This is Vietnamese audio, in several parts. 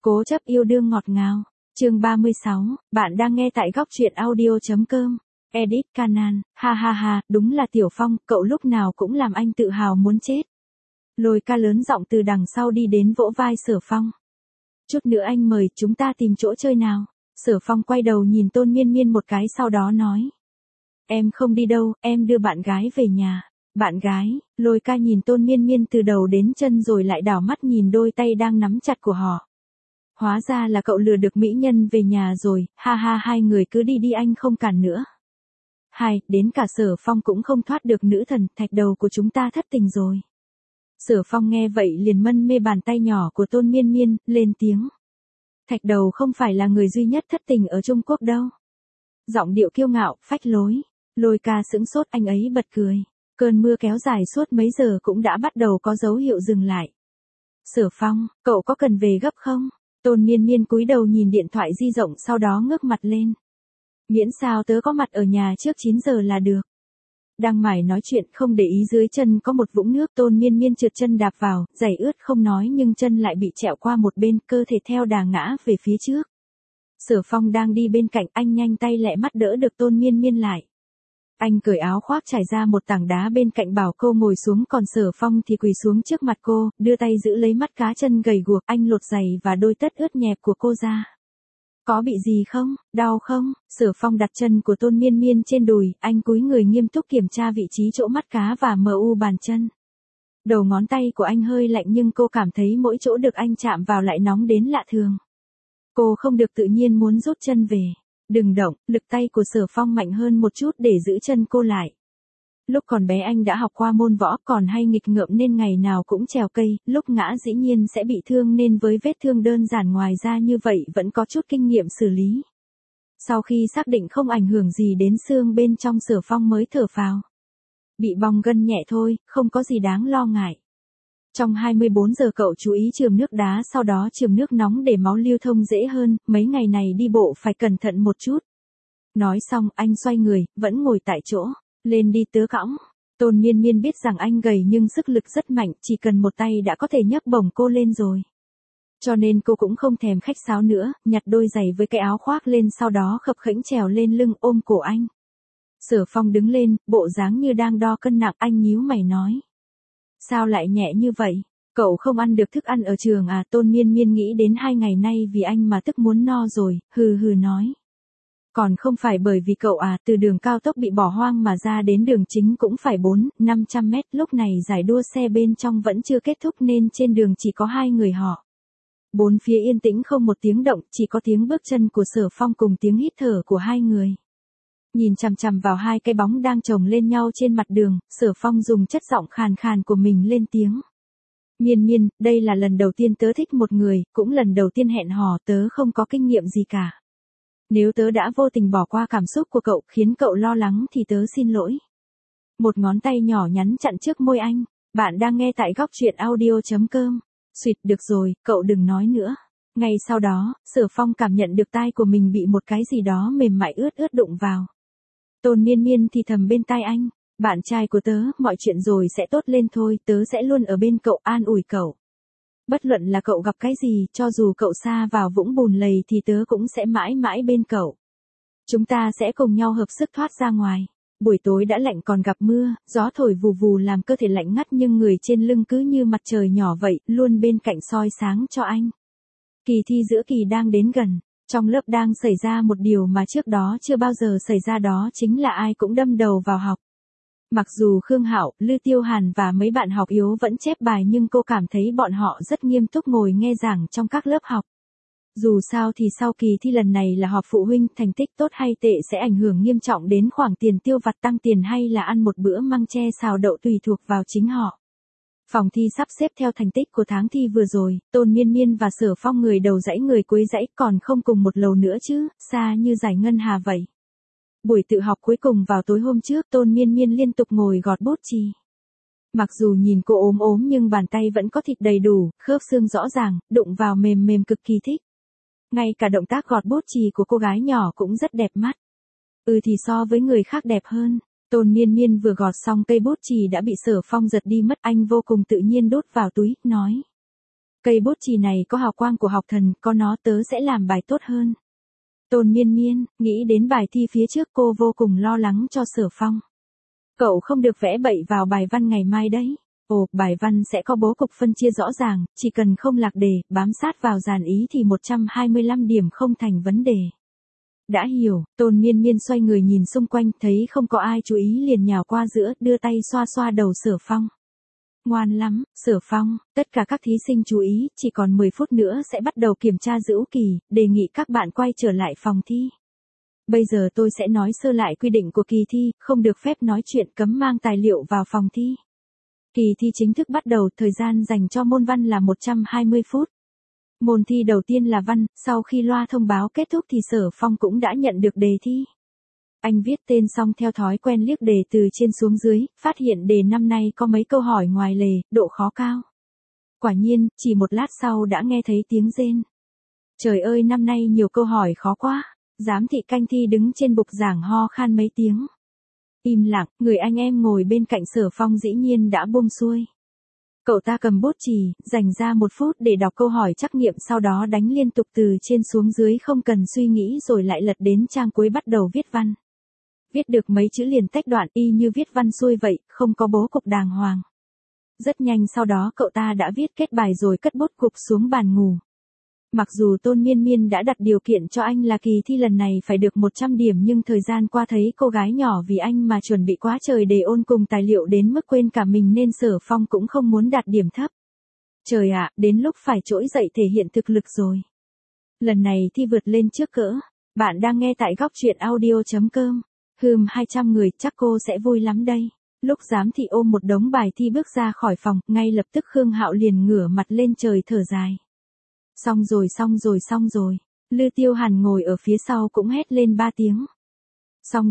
Cố chấp yêu đương ngọt ngào. Chương 36, bạn đang nghe tại góc truyện audio.com. Edit Canan, ha ha ha, đúng là Tiểu Phong, cậu lúc nào cũng làm anh tự hào muốn chết. Lôi ca lớn giọng từ đằng sau đi đến vỗ vai Sở Phong. Chút nữa anh mời chúng ta tìm chỗ chơi nào. Sở Phong quay đầu nhìn Tôn Miên Miên một cái sau đó nói. Em không đi đâu, em đưa bạn gái về nhà. Bạn gái, Lôi ca nhìn Tôn Miên Miên từ đầu đến chân rồi lại đảo mắt nhìn đôi tay đang nắm chặt của họ. Hóa ra là cậu lừa được mỹ nhân về nhà rồi, ha ha, hai người cứ đi đi, anh không cản nữa. Đến cả Sở Phong cũng không thoát được nữ thần, thạch đầu của chúng ta thất tình rồi. Sở Phong nghe vậy liền mân mê bàn tay nhỏ của Tôn Miên Miên, lên tiếng. Thạch đầu không phải là người duy nhất thất tình ở Trung Quốc đâu. Giọng điệu kiêu ngạo, phách lối. Lôi ca sững sốt, anh ấy bật cười. Cơn mưa kéo dài suốt mấy giờ cũng đã bắt đầu có dấu hiệu dừng lại. Sở Phong, cậu có cần về gấp không? Tôn Miên Miên cúi đầu nhìn điện thoại di động sau đó ngước mặt lên. Miễn sao tớ có mặt ở nhà trước 9 giờ là được. Đang mải nói chuyện không để ý dưới chân có một vũng nước, Tôn Miên Miên trượt chân đạp vào, giày ướt không nói nhưng chân lại bị trẹo qua một bên, cơ thể theo đà ngã về phía trước. Sở Phong đang đi bên cạnh, anh nhanh tay lẹ mắt đỡ được Tôn Miên Miên lại. Anh cởi áo khoác trải ra một tảng đá bên cạnh bảo cô ngồi xuống, còn Sở Phong thì quỳ xuống trước mặt cô, đưa tay giữ lấy mắt cá chân gầy guộc, anh lột giày và đôi tất ướt nhẹp của cô ra. Có bị gì không, đau không? Sở Phong đặt chân của Tôn Miên Miên trên đùi, anh cúi người nghiêm túc kiểm tra vị trí chỗ mắt cá và mu bàn chân. Đầu ngón tay của anh hơi lạnh nhưng cô cảm thấy mỗi chỗ được anh chạm vào lại nóng đến lạ thường. Cô không được tự nhiên muốn rút chân về. Đừng động, lực tay của Sở Phong mạnh hơn một chút để giữ chân cô lại. Lúc còn bé anh đã học qua môn võ, còn hay nghịch ngợm nên ngày nào cũng trèo cây, lúc ngã dĩ nhiên sẽ bị thương nên với vết thương đơn giản ngoài ra như vậy vẫn có chút kinh nghiệm xử lý. Sau khi xác định không ảnh hưởng gì đến xương bên trong, Sở Phong mới thở phào. Bị bong gân nhẹ thôi, không có gì đáng lo ngại. Trong 24 giờ cậu chú ý chườm nước đá, sau đó chườm nước nóng để máu lưu thông dễ hơn, mấy ngày này đi bộ phải cẩn thận một chút. Nói xong anh xoay người, vẫn ngồi tại chỗ. Lên đi tớ cõng. Tôn Miên Miên biết rằng anh gầy nhưng sức lực rất mạnh, chỉ cần một tay đã có thể nhấc bổng cô lên rồi. Cho nên cô cũng không thèm khách sáo nữa, nhặt đôi giày với cái áo khoác lên, sau đó khập khễnh trèo lên lưng ôm cổ anh. Sở Phong đứng lên, bộ dáng như đang đo cân nặng, anh nhíu mày nói. Sao lại nhẹ như vậy? Cậu không ăn được thức ăn ở trường à? Tôn Miên Miên nghĩ đến 2 ngày nay vì anh mà tức muốn no rồi, hừ hừ nói. Còn không phải bởi vì cậu à, từ đường cao tốc bị bỏ hoang mà ra đến đường chính cũng phải 400-500 mét, lúc này giải đua xe bên trong vẫn chưa kết thúc nên trên đường chỉ có 2 người họ. Bốn phía yên tĩnh không một tiếng động, chỉ có tiếng bước chân của Sở Phong cùng tiếng hít thở của 2 người. Nhìn chằm chằm vào 2 cái bóng đang chồng lên nhau trên mặt đường, Sở Phong dùng chất giọng khàn khàn của mình lên tiếng. Miên Miên, đây là lần đầu tiên tớ thích một người, cũng lần đầu tiên hẹn hò, tớ không có kinh nghiệm gì cả. Nếu tớ đã vô tình bỏ qua cảm xúc của cậu khiến cậu lo lắng thì tớ xin lỗi. Một ngón tay nhỏ nhắn chặn trước môi anh. Bạn đang nghe tại góc truyện audio.com. Xuyệt, được rồi, cậu đừng nói nữa. Ngay sau đó, Sở Phong cảm nhận được tai của mình bị một cái gì đó mềm mại ướt ướt đụng vào. Tôn Miên Miên thì thầm bên tai anh. Bạn trai của tớ, mọi chuyện rồi sẽ tốt lên thôi, tớ sẽ luôn ở bên cậu, an ủi cậu. Bất luận là cậu gặp cái gì, cho dù cậu sa vào vũng bùn lầy thì tớ cũng sẽ mãi mãi bên cậu. Chúng ta sẽ cùng nhau hợp sức thoát ra ngoài. Buổi tối đã lạnh còn gặp mưa, gió thổi vù vù làm cơ thể lạnh ngắt nhưng người trên lưng cứ như mặt trời nhỏ vậy, luôn bên cạnh soi sáng cho anh. Kỳ thi giữa kỳ đang đến gần, trong lớp đang xảy ra một điều mà trước đó chưa bao giờ xảy ra, đó chính là ai cũng đâm đầu vào học. Mặc dù Khương Hạo, Lư Tiêu Hàn và mấy bạn học yếu vẫn chép bài nhưng cô cảm thấy bọn họ rất nghiêm túc ngồi nghe giảng trong các lớp học. Dù sao thì sau kỳ thi lần này là họp phụ huynh, thành tích tốt hay tệ sẽ ảnh hưởng nghiêm trọng đến khoản tiền tiêu vặt, tăng tiền hay là ăn một bữa măng tre xào đậu tùy thuộc vào chính họ. Phòng thi sắp xếp theo thành tích của tháng thi vừa rồi, Tôn Miên Miên và Sở Phong người đầu dãy người cuối dãy, còn không cùng một lầu nữa chứ, xa như dải ngân hà vậy. Buổi tự học cuối cùng vào tối hôm trước, Tôn Miên Miên liên tục ngồi gọt bút chì. Mặc dù nhìn cô ốm ốm nhưng bàn tay vẫn có thịt đầy đủ, khớp xương rõ ràng, đụng vào mềm mềm cực kỳ thích. Ngay cả động tác gọt bút chì của cô gái nhỏ cũng rất đẹp mắt. Thì so với người khác đẹp hơn. Tôn Miên Miên vừa gọt xong cây bút chì đã bị Sở Phong giật đi mất, anh vô cùng tự nhiên đút vào túi, nói. Cây bút chì này có hào quang của học thần, có nó tớ sẽ làm bài tốt hơn. Tôn Miên Miên, nghĩ đến bài thi phía trước cô vô cùng lo lắng cho Sở Phong. Cậu không được vẽ bậy vào bài văn ngày mai đấy. Ồ, bài văn sẽ có bố cục phân chia rõ ràng, chỉ cần không lạc đề, bám sát vào dàn ý thì 125 điểm không thành vấn đề. Đã hiểu, Tôn Miên Miên xoay người nhìn xung quanh, thấy không có ai chú ý liền nhào qua giữa, đưa tay xoa xoa đầu Sở Phong. Ngoan lắm, Sở Phong, tất cả các thí sinh chú ý, chỉ còn 10 phút nữa sẽ bắt đầu kiểm tra dữ kỳ, đề nghị các bạn quay trở lại phòng thi. Bây giờ tôi sẽ nói sơ lại quy định của kỳ thi, không được phép nói chuyện, cấm mang tài liệu vào phòng thi. Kỳ thi chính thức bắt đầu, thời gian dành cho môn văn là 120 phút. Môn thi đầu tiên là văn, sau khi loa thông báo kết thúc thì Sở Phong cũng đã nhận được đề thi. Anh viết tên xong theo thói quen liếc đề từ trên xuống dưới, phát hiện đề năm nay có mấy câu hỏi ngoài lề, độ khó cao. Quả nhiên, chỉ một lát sau đã nghe thấy tiếng rên. Trời ơi, năm nay nhiều câu hỏi khó quá. Giám thị canh thi đứng trên bục giảng ho khan mấy tiếng. Im lặng, người anh em ngồi bên cạnh Sở Phong dĩ nhiên đã buông xuôi. Cậu ta cầm bút chì, dành ra 1 phút để đọc câu hỏi trắc nghiệm, sau đó đánh liên tục từ trên xuống dưới không cần suy nghĩ rồi lại lật đến trang cuối bắt đầu viết văn. Viết được mấy chữ liền tách đoạn y như viết văn xuôi vậy, không có bố cục đàng hoàng. Rất nhanh sau đó cậu ta đã viết kết bài rồi cất bút cục xuống bàn ngủ. Mặc dù Tôn Miên Miên đã đặt điều kiện cho anh là kỳ thi lần này phải được 100 điểm nhưng thời gian qua thấy cô gái nhỏ vì anh mà chuẩn bị quá trời để ôn cùng tài liệu đến mức quên cả mình nên Sở Phong cũng không muốn đạt điểm thấp. Trời ạ, đến lúc phải trỗi dậy thể hiện thực lực rồi. Lần này thi vượt lên trước cỡ. Bạn đang nghe tại góc truyện audio.com. 200 người, chắc cô sẽ vui lắm đây. Lúc giám thị ôm một đống bài thi bước ra khỏi phòng, ngay lập tức Khương Hạo liền ngửa mặt lên trời thở dài. Xong rồi. Lư Tiêu Hàn ngồi ở phía sau cũng hét lên 3 tiếng. Xong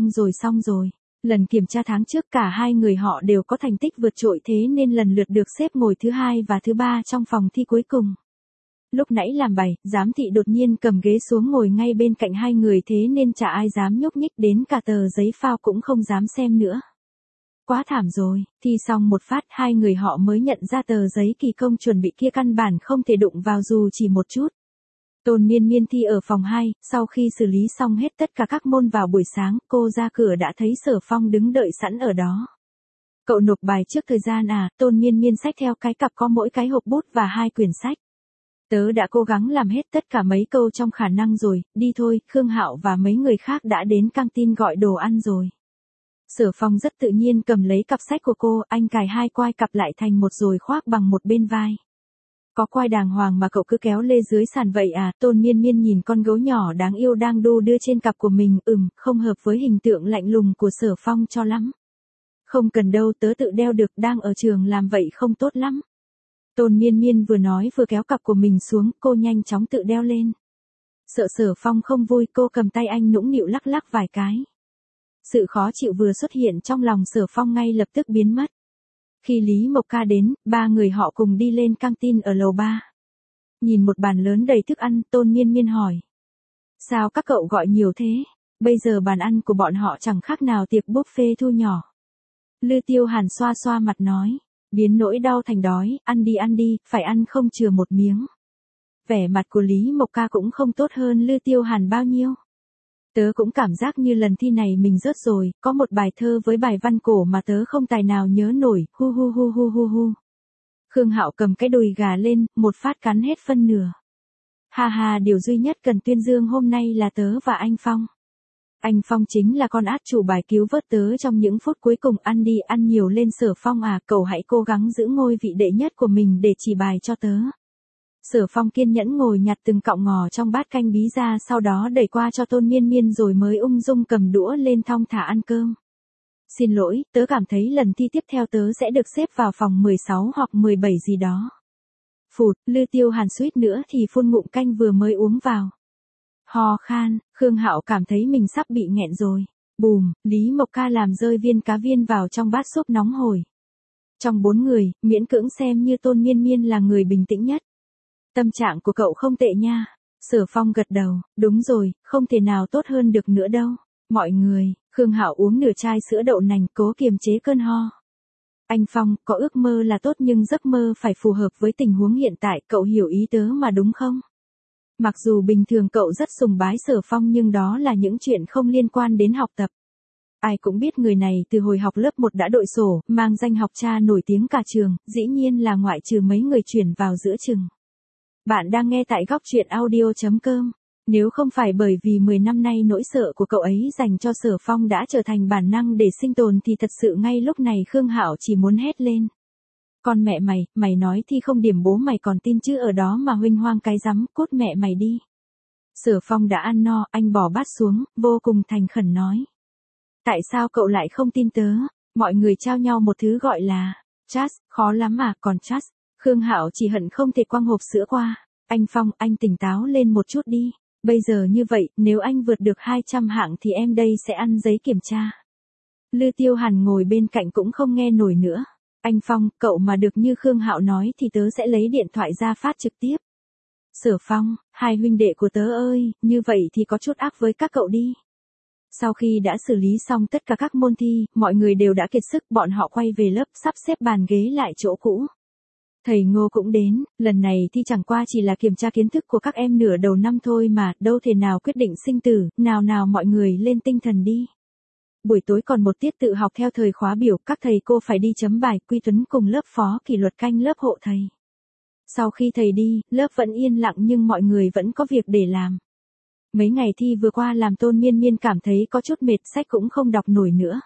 rồi. Lần kiểm tra tháng trước cả hai người họ đều có thành tích vượt trội thế nên lần lượt được xếp ngồi thứ 2 và thứ 3 trong phòng thi cuối cùng. Lúc nãy làm bài, giám thị đột nhiên cầm ghế xuống ngồi ngay bên cạnh hai người thế nên chả ai dám nhúc nhích, đến cả tờ giấy phao cũng không dám xem nữa. Quá thảm rồi, thi xong một phát hai người họ mới nhận ra tờ giấy kỳ công chuẩn bị kia căn bản không thể đụng vào dù chỉ một chút. Tôn Miên Miên thi ở phòng 2, sau khi xử lý xong hết tất cả các môn vào buổi sáng, cô ra cửa đã thấy Sở Phong đứng đợi sẵn ở đó. Cậu nộp bài trước thời gian à? Tôn Miên Miên xách theo cái cặp có mỗi cái hộp bút và 2 quyển sách. Tớ đã cố gắng làm hết tất cả mấy câu trong khả năng rồi, đi thôi, Khương Hạo và mấy người khác đã đến căng tin gọi đồ ăn rồi. Sở Phong rất tự nhiên cầm lấy cặp sách của cô, anh cài 2 quai cặp lại thành một rồi khoác bằng một bên vai. Có quai đàng hoàng mà cậu cứ kéo lê dưới sàn vậy à? Tôn Miên Miên nhìn con gấu nhỏ đáng yêu đang đu đưa trên cặp của mình, không hợp với hình tượng lạnh lùng của Sở Phong cho lắm. Không cần đâu, tớ tự đeo được, đang ở trường làm vậy không tốt lắm. Tôn Miên Miên vừa nói vừa kéo cặp của mình xuống, cô nhanh chóng tự đeo lên. Sợ Sở Phong không vui, cô cầm tay anh nũng nịu lắc lắc vài cái. Sự khó chịu vừa xuất hiện trong lòng Sở Phong ngay lập tức biến mất. Khi Lý Mộc Ca đến, 3 người họ cùng đi lên căng tin ở lầu 3. Nhìn một bàn lớn đầy thức ăn, Tôn Miên Miên hỏi. Sao các cậu gọi nhiều thế? Bây giờ bàn ăn của bọn họ chẳng khác nào tiệc buffet thu nhỏ. Lư Tiêu Hàn xoa xoa mặt nói. Biến nỗi đau thành đói, ăn đi, phải ăn không chừa một miếng. Vẻ mặt của Lý Mộc Ca cũng không tốt hơn Lư Tiêu Hàn bao nhiêu. Tớ cũng cảm giác như lần thi này mình rớt rồi, có một bài thơ với bài văn cổ mà tớ không tài nào nhớ nổi, hu. Khương Hạo cầm cái đùi gà lên, một phát cắn hết phân nửa. Ha, điều duy nhất cần tuyên dương hôm nay là tớ và anh Phong. Anh Phong chính là con át chủ bài cứu vớt tớ trong những phút cuối cùng, ăn đi, ăn nhiều lên. Sở Phong à, cậu hãy cố gắng giữ ngôi vị đệ nhất của mình để chỉ bài cho tớ. Sở Phong kiên nhẫn ngồi nhặt từng cọng ngò trong bát canh bí ra, sau đó đẩy qua cho Tôn Miên Miên rồi mới ung dung cầm đũa lên thong thả ăn cơm. Xin lỗi, tớ cảm thấy lần thi tiếp theo tớ sẽ được xếp vào phòng 16 hoặc 17 gì đó. Phụt, Lư Tiêu Hàn suýt nữa thì phun ngụm canh vừa mới uống vào. Ho khan, Khương Hạo cảm thấy mình sắp bị nghẹn rồi. Bùm, Lý Mộc Ca làm rơi viên cá viên vào trong bát súp nóng hổi. Trong 4 người, miễn cưỡng xem như Tôn Miên Miên là người bình tĩnh nhất. Tâm trạng của cậu không tệ nha. Sở Phong gật đầu, đúng rồi, không thể nào tốt hơn được nữa đâu. Mọi người, Khương Hạo uống nửa chai sữa đậu nành cố kiềm chế cơn ho. Anh Phong, có ước mơ là tốt nhưng giấc mơ phải phù hợp với tình huống hiện tại, cậu hiểu ý tớ mà đúng không? Mặc dù bình thường cậu rất sùng bái Sở Phong nhưng đó là những chuyện không liên quan đến học tập. Ai cũng biết người này từ hồi học lớp 1 đã đội sổ, mang danh học cha nổi tiếng cả trường, dĩ nhiên là ngoại trừ mấy người chuyển vào giữa chừng. Bạn đang nghe tại góc truyện audio.com. Nếu không phải bởi vì 10 năm nay nỗi sợ của cậu ấy dành cho Sở Phong đã trở thành bản năng để sinh tồn thì thật sự ngay lúc này Khương Hạo chỉ muốn hét lên. Con mẹ mày, mày nói thì không điểm bố mày còn tin chứ ở đó mà huênh hoang cái rắm, cút mẹ mày đi. Sở Phong đã ăn no, anh bỏ bát xuống, vô cùng thành khẩn nói. Tại sao cậu lại không tin tớ? Mọi người trao nhau một thứ gọi là trust, khó lắm mà, còn trust. Khương Hạo chỉ hận không thể quăng hộp sữa qua. Anh Phong, anh tỉnh táo lên một chút đi. Bây giờ như vậy, nếu anh vượt được 200 hạng thì em đây sẽ ăn giấy kiểm tra. Lư Tiêu Hàn ngồi bên cạnh cũng không nghe nổi nữa. Anh Phong, cậu mà được như Khương Hạo nói thì tớ sẽ lấy điện thoại ra phát trực tiếp. Sở Phong, hai huynh đệ của tớ ơi, như vậy thì có chút ác với các cậu đi. Sau khi đã xử lý xong tất cả các môn thi, mọi người đều đã kiệt sức, bọn họ quay về lớp, sắp xếp bàn ghế lại chỗ cũ. Thầy Ngô cũng đến, lần này thì chẳng qua chỉ là kiểm tra kiến thức của các em nửa đầu năm thôi mà, đâu thể nào quyết định sinh tử, nào nào mọi người lên tinh thần đi. Buổi tối còn một tiết tự học theo thời khóa biểu, các thầy cô phải đi chấm bài, Quy Tuấn cùng lớp phó kỷ luật canh lớp hộ thầy. Sau khi thầy đi, lớp vẫn yên lặng nhưng mọi người vẫn có việc để làm. Mấy ngày thi vừa qua làm Tôn Miên Miên cảm thấy có chút mệt, sách cũng không đọc nổi nữa.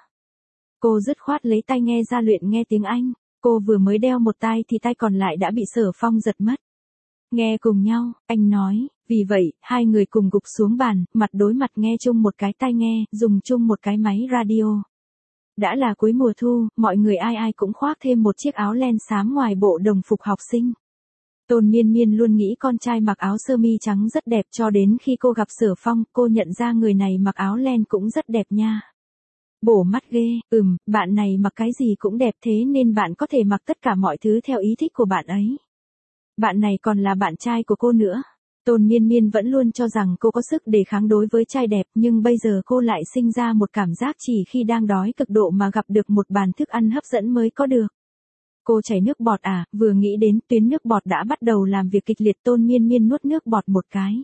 Cô dứt khoát lấy tai nghe ra luyện nghe tiếng Anh. Cô vừa mới đeo một tai thì tai còn lại đã bị Sở Phong giật mất. Nghe cùng nhau, anh nói, vì vậy, hai người cùng gục xuống bàn, mặt đối mặt nghe chung một cái tai nghe, dùng chung một cái máy radio. Đã là cuối mùa thu, mọi người ai ai cũng khoác thêm một chiếc áo len xám ngoài bộ đồng phục học sinh. Tôn Miên Miên luôn nghĩ con trai mặc áo sơ mi trắng rất đẹp cho đến khi cô gặp Sở Phong, cô nhận ra người này mặc áo len cũng rất đẹp nha. Bổ mắt ghê, bạn này mặc cái gì cũng đẹp thế nên bạn có thể mặc tất cả mọi thứ theo ý thích của bạn ấy. Bạn này còn là bạn trai của cô nữa. Tôn Miên Miên vẫn luôn cho rằng cô có sức đề kháng đối với trai đẹp nhưng bây giờ cô lại sinh ra một cảm giác chỉ khi đang đói cực độ mà gặp được một bàn thức ăn hấp dẫn mới có được. Cô chảy nước bọt à, vừa nghĩ đến tuyến nước bọt đã bắt đầu làm việc kịch liệt. Tôn Miên Miên nuốt nước bọt một cái.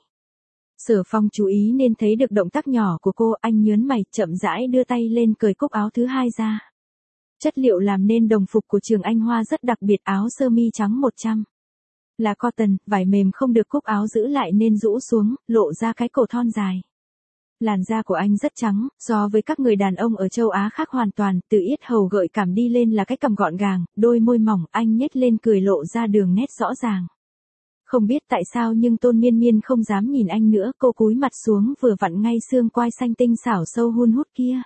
Sở Phong chú ý nên thấy được động tác nhỏ của cô, anh nhớn mày, chậm rãi đưa tay lên cởi cúc áo thứ hai ra. Chất liệu làm nên đồng phục của trường Anh Hoa rất đặc biệt, áo sơ mi trắng 100. Là cotton, vải mềm không được cúc áo giữ lại nên rũ xuống, lộ ra cái cổ thon dài. Làn da của anh rất trắng, so với các người đàn ông ở châu Á khác hoàn toàn, từ yết hầu gợi cảm đi lên là cái cằm gọn gàng, đôi môi mỏng, anh nhếch lên cười lộ ra đường nét rõ ràng. Không biết tại sao nhưng Tôn Miên Miên không dám nhìn anh nữa, cô cúi mặt xuống vừa vặn ngay xương quai xanh tinh xảo sâu hun hút kia.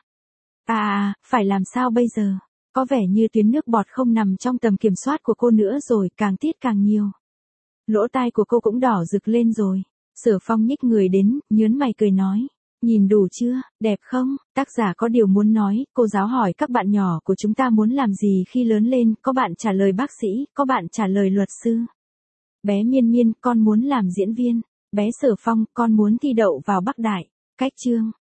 Phải làm sao bây giờ? Có vẻ như tuyến nước bọt không nằm trong tầm kiểm soát của cô nữa rồi, càng tiết càng nhiều. Lỗ tai của cô cũng đỏ rực lên rồi. Sở Phong nhích người đến, nhớn mày cười nói. Nhìn đủ chưa, đẹp không? Tác giả có điều muốn nói, cô giáo hỏi các bạn nhỏ của chúng ta muốn làm gì khi lớn lên, có bạn trả lời bác sĩ, có bạn trả lời luật sư. Bé Miên Miên, con muốn làm diễn viên. Bé Sở Phong, con muốn thi đậu vào Bắc Đại. Cách chương.